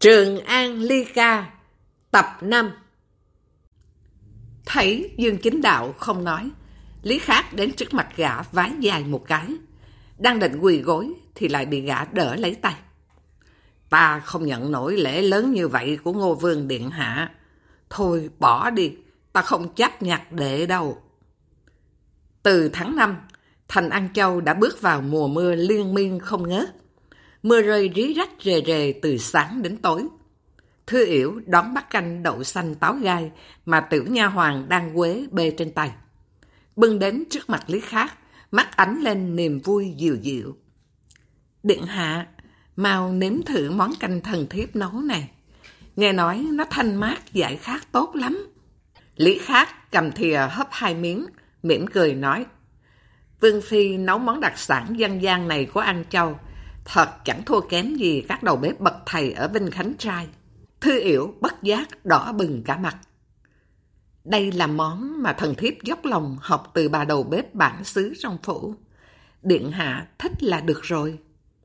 Trường An Ly Ca tập 5. Thấy Dương Chính Đạo không nói, Lý Khắc đến trước mặt gã vái dài một cái. Đang định quỳ gối thì lại bị gã đỡ lấy tay. Ta không nhận nổi lễ lớn như vậy của Ngô Vương Điện Hạ. Thôi bỏ đi, ta không chấp nhặt đệ đâu. Từ tháng 5, thành An Châu đã bước vào mùa mưa liên miên không ngớt. Mưa rơi rí rách rề rề từ sáng đến tối. Thư Yểu đón bát canh đậu xanh táo gai mà tiểu nha hoàng đang quế bê trên tay. Bưng đến trước mặt Lý Khắc, mắt ánh lên niềm vui dịu dịu. Điện hạ, mau nếm thử món canh thần thiếp nấu này. Nghe nói nó thanh mát giải khát tốt lắm. Lý Khắc cầm thìa hấp 2 miếng, mỉm cười nói. Vương phi nấu món đặc sản dân gian này của An Châu, thật chẳng thua kém gì các đầu bếp bậc thầy ở Vinh Khánh Trai. Thư Yểu bất giác đỏ bừng cả mặt. Đây là món mà thần thiếp dốc lòng học từ bà đầu bếp bản xứ trong phủ. Điện hạ thích là được rồi.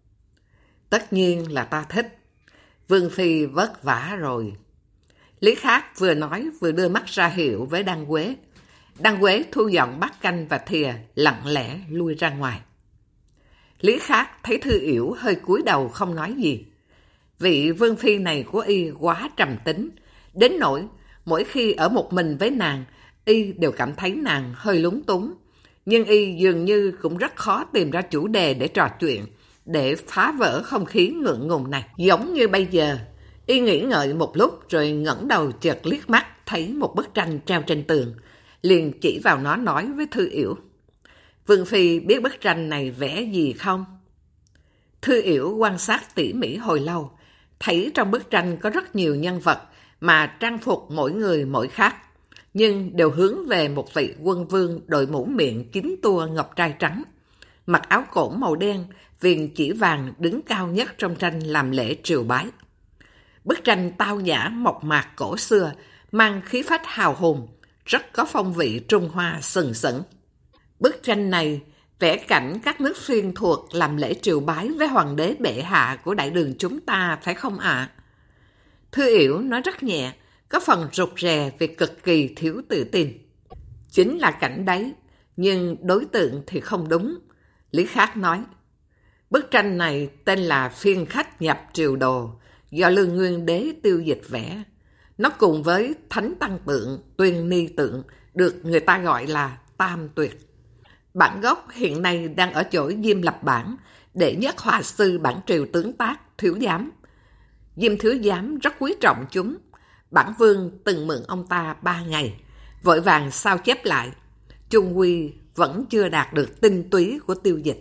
Tất nhiên là ta thích. Vương phi vất vả rồi. Lý Khắc vừa nói vừa đưa mắt ra hiệu với Đan Quế. Đan Quế thu dọn bát canh và thìa, lặng lẽ lui ra ngoài. Lý Khắc thấy Thư Yểu hơi cúi đầu không nói gì. Vị vương phi này của y quá trầm tính, đến nỗi mỗi khi ở một mình với nàng, y đều cảm thấy nàng hơi lúng túng. Nhưng y dường như cũng rất khó tìm ra chủ đề để trò chuyện, để phá vỡ không khí ngượng ngùng này. Giống như bây giờ, y nghĩ ngợi một lúc rồi ngẩng đầu chợt liếc mắt thấy một bức tranh treo trên tường, liền chỉ vào nó nói với Thư Yểu. Vương phi biết bức tranh này vẽ gì không? Thư Yểu quan sát tỉ mỉ hồi lâu, thấy trong bức tranh có rất nhiều nhân vật mà trang phục mỗi người mỗi khác, nhưng đều hướng về một vị quân vương đội mũ miệng kín tua ngọc trai trắng, mặc áo cổ màu đen, viền chỉ vàng đứng cao nhất trong tranh làm lễ triều bái. Bức tranh tao nhã mộc mạc cổ xưa, mang khí phách hào hùng, rất có phong vị Trung Hoa sừng sững. Bức tranh này vẽ cảnh các nước xuyên thuộc làm lễ triều bái với hoàng đế bệ hạ của đại đường chúng ta, phải không ạ? Thư Yểu nói rất nhẹ, có phần rụt rè vì cực kỳ thiếu tự tin. Chính là cảnh đấy, nhưng đối tượng thì không đúng. Lý Khắc nói, bức tranh này tên là Phiên Khách Nhập Triều Đồ, do Lương Nguyên Đế Tiêu Dịch vẽ. Nó cùng với Thánh Tăng Tượng, Tuyên Ni Tượng, được người ta gọi là Tam Tuyệt. Bản gốc hiện nay đang ở chỗ Diêm Lập Bản, đệ nhất họa sư bản triều tướng tác Thiếu Giám. Diêm Thiếu Giám rất quý trọng chúng. Bản vương từng mượn ông ta 3 ngày, vội vàng sao chép lại. Chung quy vẫn chưa đạt được tinh túy của Tiêu Dịch.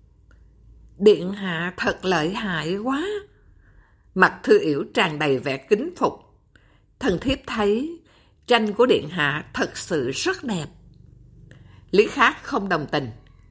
Điện hạ thật lợi hại quá. Mặt Thư Yểu tràn đầy vẻ kính phục. Thần thiếp thấy tranh của điện hạ thật sự rất đẹp. Lý Khắc không đồng tình.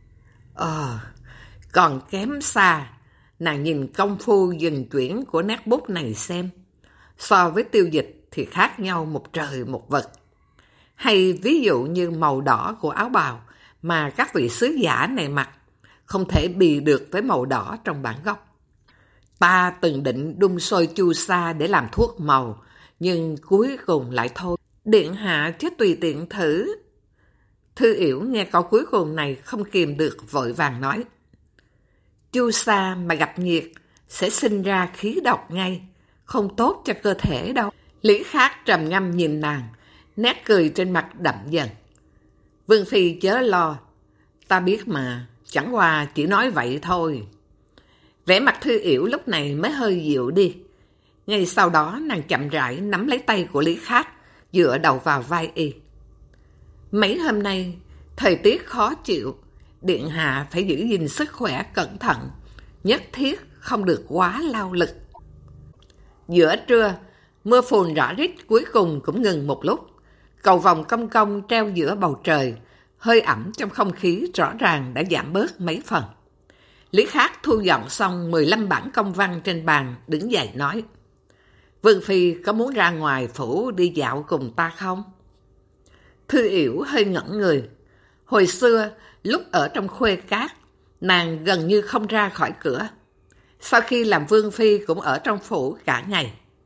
Còn kém xa. Nàng nhìn công phu dần chuyển của nét bút này xem. So với Tiêu Dịch thì khác nhau một trời một vực. Hay ví dụ như màu đỏ của áo bào mà các vị sứ giả này mặc, không thể bì được với màu đỏ trong bản gốc. Ta từng định đun sôi chu sa để làm thuốc màu, nhưng cuối cùng lại thôi. Điện hạ chứ tùy tiện thử. Thư Yểu nghe câu cuối cùng này không kìm được, vội vàng nói. Chu sa mà gặp nhiệt sẽ sinh ra khí độc ngay, không tốt cho cơ thể đâu. Lý Khắc trầm ngâm nhìn nàng, nét cười trên mặt đậm dần. Vương phi chớ lo, ta biết mà, chẳng qua chỉ nói vậy thôi. Vẻ mặt Thư Yểu lúc này mới hơi dịu đi. Ngay sau đó nàng chậm rãi nắm lấy tay của Lý Khắc, dựa đầu vào vai y. Mấy hôm nay, thời tiết khó chịu, điện hạ phải giữ gìn sức khỏe cẩn thận, nhất thiết không được quá lao lực. Giữa trưa, mưa phùn rã rít cuối cùng cũng ngừng một lúc. Cầu vồng cong cong treo giữa bầu trời, hơi ẩm trong không khí rõ ràng đã giảm bớt mấy phần. Lý Khắc thu dọn xong 15 bản công văn trên bàn, đứng dậy nói. Vương phi có muốn ra ngoài phủ đi dạo cùng ta không? Thư Yểu hơi ngẩn người. Hồi xưa, lúc ở trong Khuê Cát, nàng gần như không ra khỏi cửa. Sau khi làm vương phi cũng ở trong phủ cả ngày.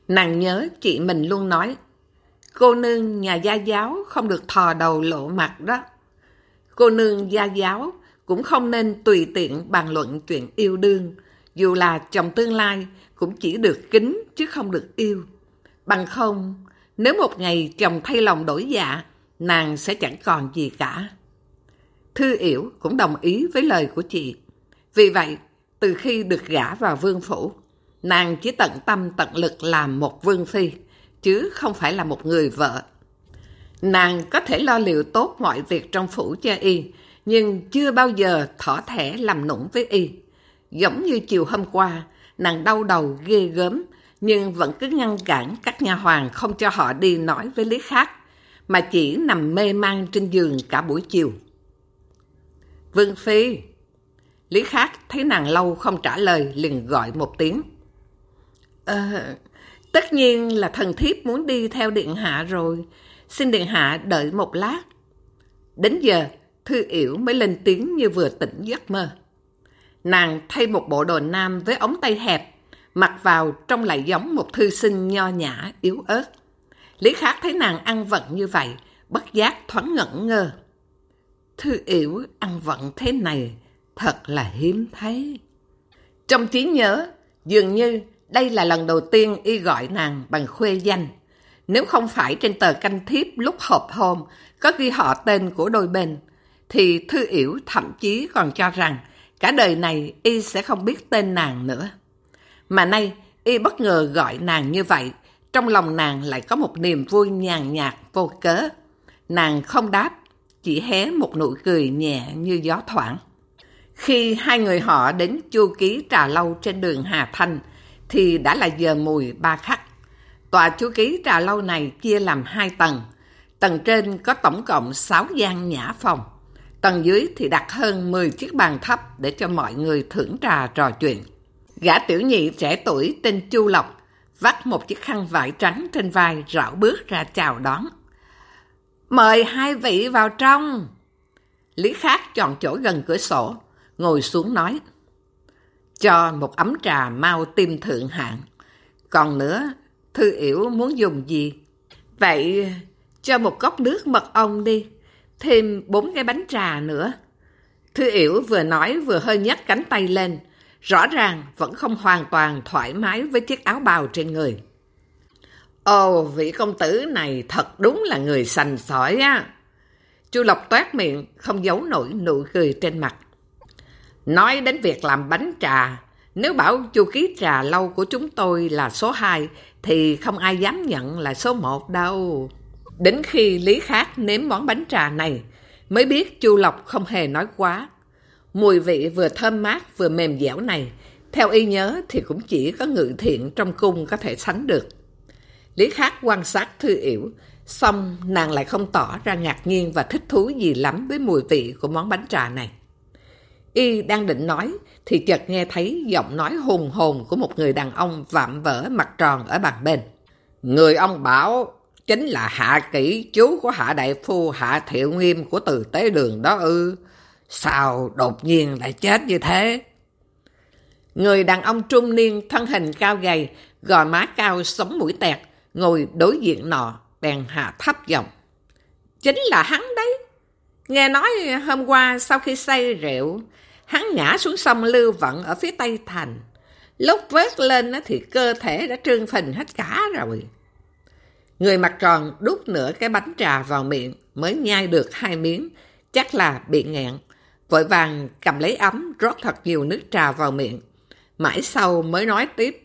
Nàng nhớ chị mình luôn nói, cô nương nhà gia giáo không được thò đầu lộ mặt đó. Cô nương gia giáo cũng không nên tùy tiện bàn luận chuyện yêu đương, dù là chồng tương lai cũng chỉ được kính chứ không được yêu. Bằng không, nếu một ngày chồng thay lòng đổi dạ, nàng sẽ chẳng còn gì cả. Thư Yểu cũng đồng ý với lời của chị. Vì vậy, từ khi được gả vào vương phủ, nàng chỉ tận tâm tận lực làm một vương phi, chứ không phải là một người vợ. Nàng có thể lo liệu tốt mọi việc trong phủ cho y, nhưng chưa bao giờ thỏ thẻ làm nũng với y. Giống như chiều hôm qua, nàng đau đầu ghê gớm, nhưng vẫn cứ ngăn cản các nha hoàn không cho họ đi nói với Lý Khắc, mà chỉ nằm mê man trên giường cả buổi chiều. Vương phi. Lý Khắc thấy nàng lâu không trả lời, liền gọi một tiếng. Tất nhiên là thần thiếp muốn đi theo điện hạ rồi, xin điện hạ đợi một lát. Đến giờ, Thư Yểu mới lên tiếng như vừa tỉnh giấc mơ. Nàng thay một bộ đồ nam với ống tay hẹp, mặc vào trông lại giống một thư sinh nho nhã, yếu ớt. Lý Khắc thấy nàng ăn vận như vậy, bất giác thoáng ngẩn ngơ. Thư Yểu ăn vận thế này, thật là hiếm thấy. Trong trí nhớ, dường như đây là lần đầu tiên y gọi nàng bằng khuê danh. Nếu không phải trên tờ canh thiếp lúc họp hôn có ghi họ tên của đôi bên, thì Thư Yểu thậm chí còn cho rằng cả đời này y sẽ không biết tên nàng nữa. Mà nay y bất ngờ gọi nàng như vậy, trong lòng nàng lại có một niềm vui nhàn nhạt vô cớ. Nàng không đáp, chỉ hé một nụ cười nhẹ như gió thoảng. Khi hai người họ đến Chu Ký Trà Lâu trên đường Hà Thanh, thì đã là giờ mùi 3 khắc. Tòa Chu Ký Trà Lâu này chia làm 2 tầng. Tầng trên có tổng cộng 6 gian nhã phòng. Tầng dưới thì đặt hơn 10 chiếc bàn thấp để cho mọi người thưởng trà trò chuyện. Gã tiểu nhị trẻ tuổi tên Chu Lộc vắt một chiếc khăn vải trắng trên vai, rảo bước ra chào đón. Mời hai vị vào trong. Lý Khắc chọn chỗ gần cửa sổ, ngồi xuống nói. Cho một ấm trà mau tim thượng hạng. Còn nữa, Thư Yểu muốn dùng gì? Vậy cho một cốc nước mật ong đi, thêm 4 cái bánh trà nữa. Thư Yểu vừa nói vừa hơi nhấc cánh tay lên, rõ ràng vẫn không hoàn toàn thoải mái với chiếc áo bào trên người. Ồ, vị công tử này thật đúng là người sành sỏi á. Chu Lộc toét miệng, không giấu nổi nụ cười trên mặt. Nói đến việc làm bánh trà, nếu bảo Chu Ký Trà Lâu của chúng tôi là số 2, thì không ai dám nhận là số 1 đâu. Đến khi Lý Khắc nếm món bánh trà này, mới biết Chu Lộc không hề nói quá. Mùi vị vừa thơm mát vừa mềm dẻo này, theo y nhớ thì cũng chỉ có Ngự Thiện trong cung có thể sánh được. Lý Khắc quan sát Thư Yểu, xong nàng lại không tỏ ra ngạc nhiên và thích thú gì lắm với mùi vị của món bánh trà này. Y đang định nói thì chợt nghe thấy giọng nói hùng hồn của một người đàn ông vạm vỡ mặt tròn ở bàn bên. Người ông bảo chính là Hạ Kỷ, chú của Hạ đại phu Hạ Thiệu Nghiêm của Từ Tế Đường đó ư? Sao đột nhiên lại chết như thế? Người đàn ông trung niên thân hình cao gầy, gò má cao sống mũi tẹt, ngồi đối diện nọ, bèn hạ thấp giọng. Chính là hắn đấy. Nghe nói hôm qua sau khi say rượu, hắn ngã xuống sông Lưu Vận ở phía Tây Thành. Lúc vớt lên thì cơ thể đã trương phình hết cả rồi. Người mặt tròn đút nửa cái bánh trà vào miệng, mới nhai được 2 miếng, chắc là bị nghẹn. Vội vàng cầm lấy ấm, rót thật nhiều nước trà vào miệng. Mãi sau mới nói tiếp.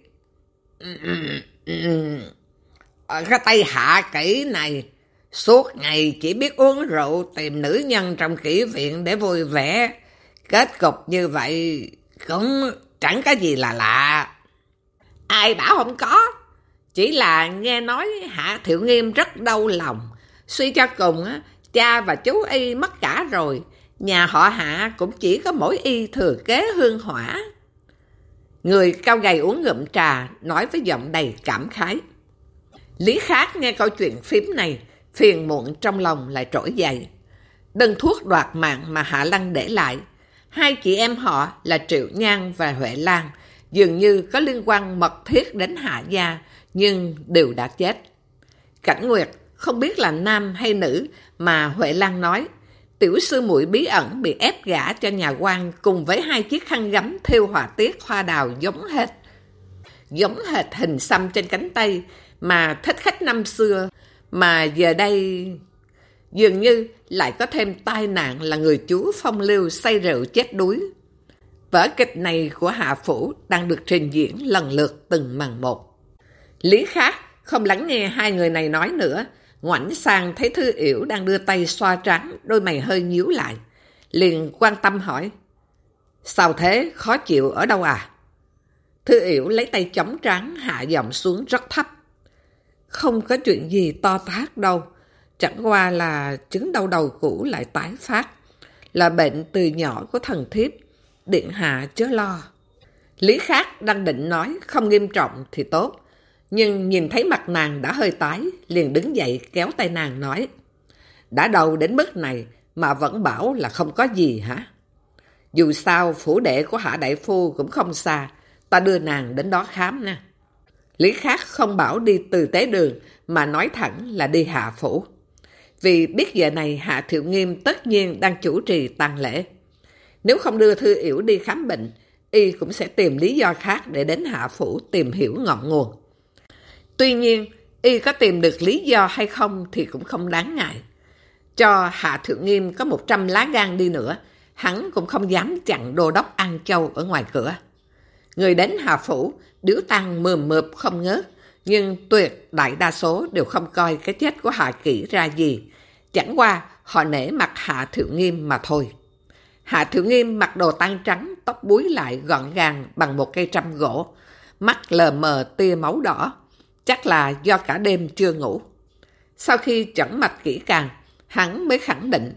Cái tay Hạ Kỷ này suốt ngày chỉ biết uống rượu, tìm nữ nhân trong kỹ viện để vui vẻ. Kết cục như vậy cũng chẳng có gì là lạ. Ai bảo không có. Chỉ là nghe nói Hạ Thiệu Nghiêm rất đau lòng. Suy cho cùng, cha và chú y mất cả rồi. Nhà họ Hạ cũng chỉ có mỗi y thừa kế hương hỏa. Người cao gầy uống ngụm trà, nói với giọng đầy cảm khái. Lý Khắc nghe câu chuyện phím này, phiền muộn trong lòng lại trỗi dậy. Đơn thuốc đoạt mạng mà Hạ Lăng để lại, 2 chị em họ là Triệu Nhan và Huệ Lan dường như có liên quan mật thiết đến Hạ gia, nhưng đều đã chết. Cảnh Nguyệt không biết là nam hay nữ mà Huệ Lan nói, tiểu sư muội bí ẩn bị ép gả cho nhà quan cùng với 2 chiếc khăn gấm thêu họa tiết hoa đào giống hệt hình xăm trên cánh tay mà thích khách năm xưa, mà giờ đây dường như lại có thêm tai nạn là người chú phong lưu say rượu chết đuối. Vở kịch này của Hạ Phủ đang được trình diễn lần lượt từng màn một. Lý Khác không lắng nghe hai người này nói nữa, ngoảnh sang thấy Thư Yểu đang đưa tay xoa trán, đôi mày hơi nhíu lại. Liền quan tâm hỏi, sao thế, khó chịu ở đâu à? Thư Yểu lấy tay chống trán, hạ giọng xuống rất thấp. Không có chuyện gì to tát đâu, chẳng qua là chứng đau đầu cũ lại tái phát, là bệnh từ nhỏ của thần thiếp, điện hạ chớ lo. Lý Khác đang định nói không nghiêm trọng thì tốt, nhưng nhìn thấy mặt nàng đã hơi tái, liền đứng dậy kéo tay nàng nói, đã đầu đến mức này mà vẫn bảo là không có gì hả? Dù sao phủ đệ của Hạ đại phu cũng không xa, ta đưa nàng đến đó khám nè. Lý Khác không bảo đi từ tế đường mà nói thẳng là đi Hạ phủ. Vì biết giờ này Hạ Thiệu Nghiêm tất nhiên đang chủ trì tang lễ. Nếu không đưa Thư Yểu đi khám bệnh, y cũng sẽ tìm lý do khác để đến Hạ phủ tìm hiểu ngọn nguồn. Tuy nhiên, y có tìm được lý do hay không thì cũng không đáng ngại. Cho Hạ Thiệu Nghiêm có 100 lá gan đi nữa, hắn cũng không dám chặn đô đốc An Châu ở ngoài cửa. Người đến Hạ phủ, điếu tang mườm mượp không ngớt, nhưng tuyệt đại đa số đều không coi cái chết của Hạ Kỷ ra gì. Chẳng qua họ nể mặt Hạ Thiệu Nghiêm mà thôi. Hạ Thiệu Nghiêm mặc đồ tang trắng, tóc búi lại gọn gàng bằng một cây trăm gỗ, mắt lờ mờ tia máu đỏ, chắc là do cả đêm chưa ngủ. Sau khi chẩn mạch kỹ càng, hắn mới khẳng định,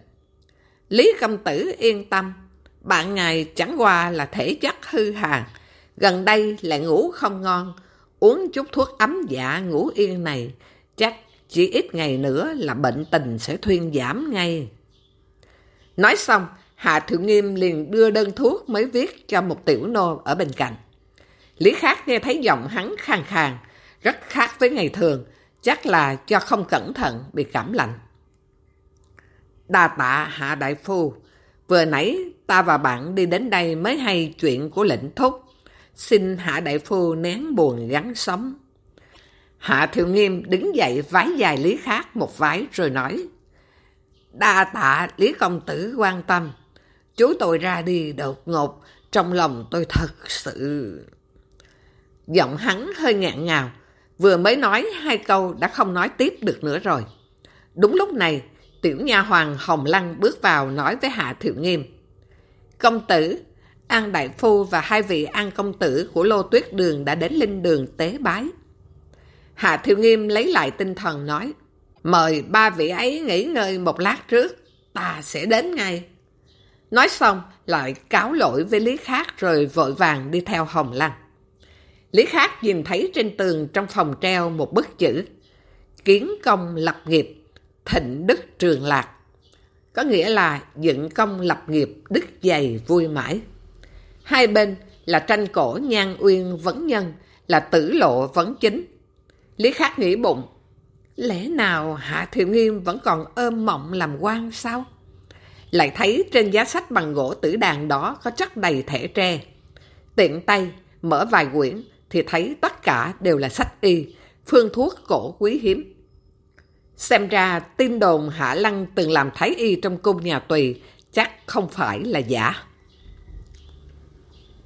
Lý công tử yên tâm, bạn ngài chẳng qua là thể chất hư hàn, gần đây lại ngủ không ngon, uống chút thuốc ấm dạ ngủ yên này, chắc chỉ ít ngày nữa là bệnh tình sẽ thuyên giảm ngay. Nói xong, Hạ Thiệu Nghiêm liền đưa đơn thuốc mới viết cho một tiểu nô ở bên cạnh. Lý Khác nghe thấy giọng hắn khàn khàn, rất khác với ngày thường, chắc là do không cẩn thận bị cảm lạnh. Đa tạ Hạ đại phu, vừa nãy ta và bạn đi đến đây mới hay chuyện của lệnh thúc, xin Hạ đại phu nén buồn gắng sống. Hạ Thiệu Nghiêm đứng dậy vái dài Lý Khác một vái rồi nói, đa tạ Lý công tử quan tâm, chú tôi ra đi đột ngột, trong lòng tôi thật sự... Giọng hắn hơi ngạn ngào, vừa mới nói 2 câu đã không nói tiếp được nữa rồi. Đúng lúc này, tiểu nha hoàn Hồng Lăng bước vào nói với Hạ Thiệu Nghiêm, công tử, An đại phu và 2 vị An công tử của Lô Tuyết Đường đã đến linh đường tế bái. Hạ Thiệu Nghiêm lấy lại tinh thần nói, mời 3 vị ấy nghỉ ngơi một lát trước, ta sẽ đến ngay. Nói xong lại cáo lỗi với Lý Khác rồi vội vàng đi theo Hồng Lăng. Lý Khác nhìn thấy trên tường trong phòng treo một bức chữ, kiến công lập nghiệp, thịnh đức trường lạc, có nghĩa là dựng công lập nghiệp, đức dày vui mãi. Hai bên là tranh cổ Nhan Uyên vấn nhân, là Tử Lộ vấn chính. Lý Khác nghĩ bụng, lẽ nào Hạ Thiệu Nghiêm vẫn còn ôm mộng làm quan sao? Lại thấy trên giá sách bằng gỗ tử đàn đó có chất đầy thẻ tre. Tiện tay mở vài quyển thì thấy tất cả đều là sách y, phương thuốc cổ quý hiếm. Xem ra tin đồn Hạ Lăng từng làm thái y trong cung nhà Tùy chắc không phải là giả.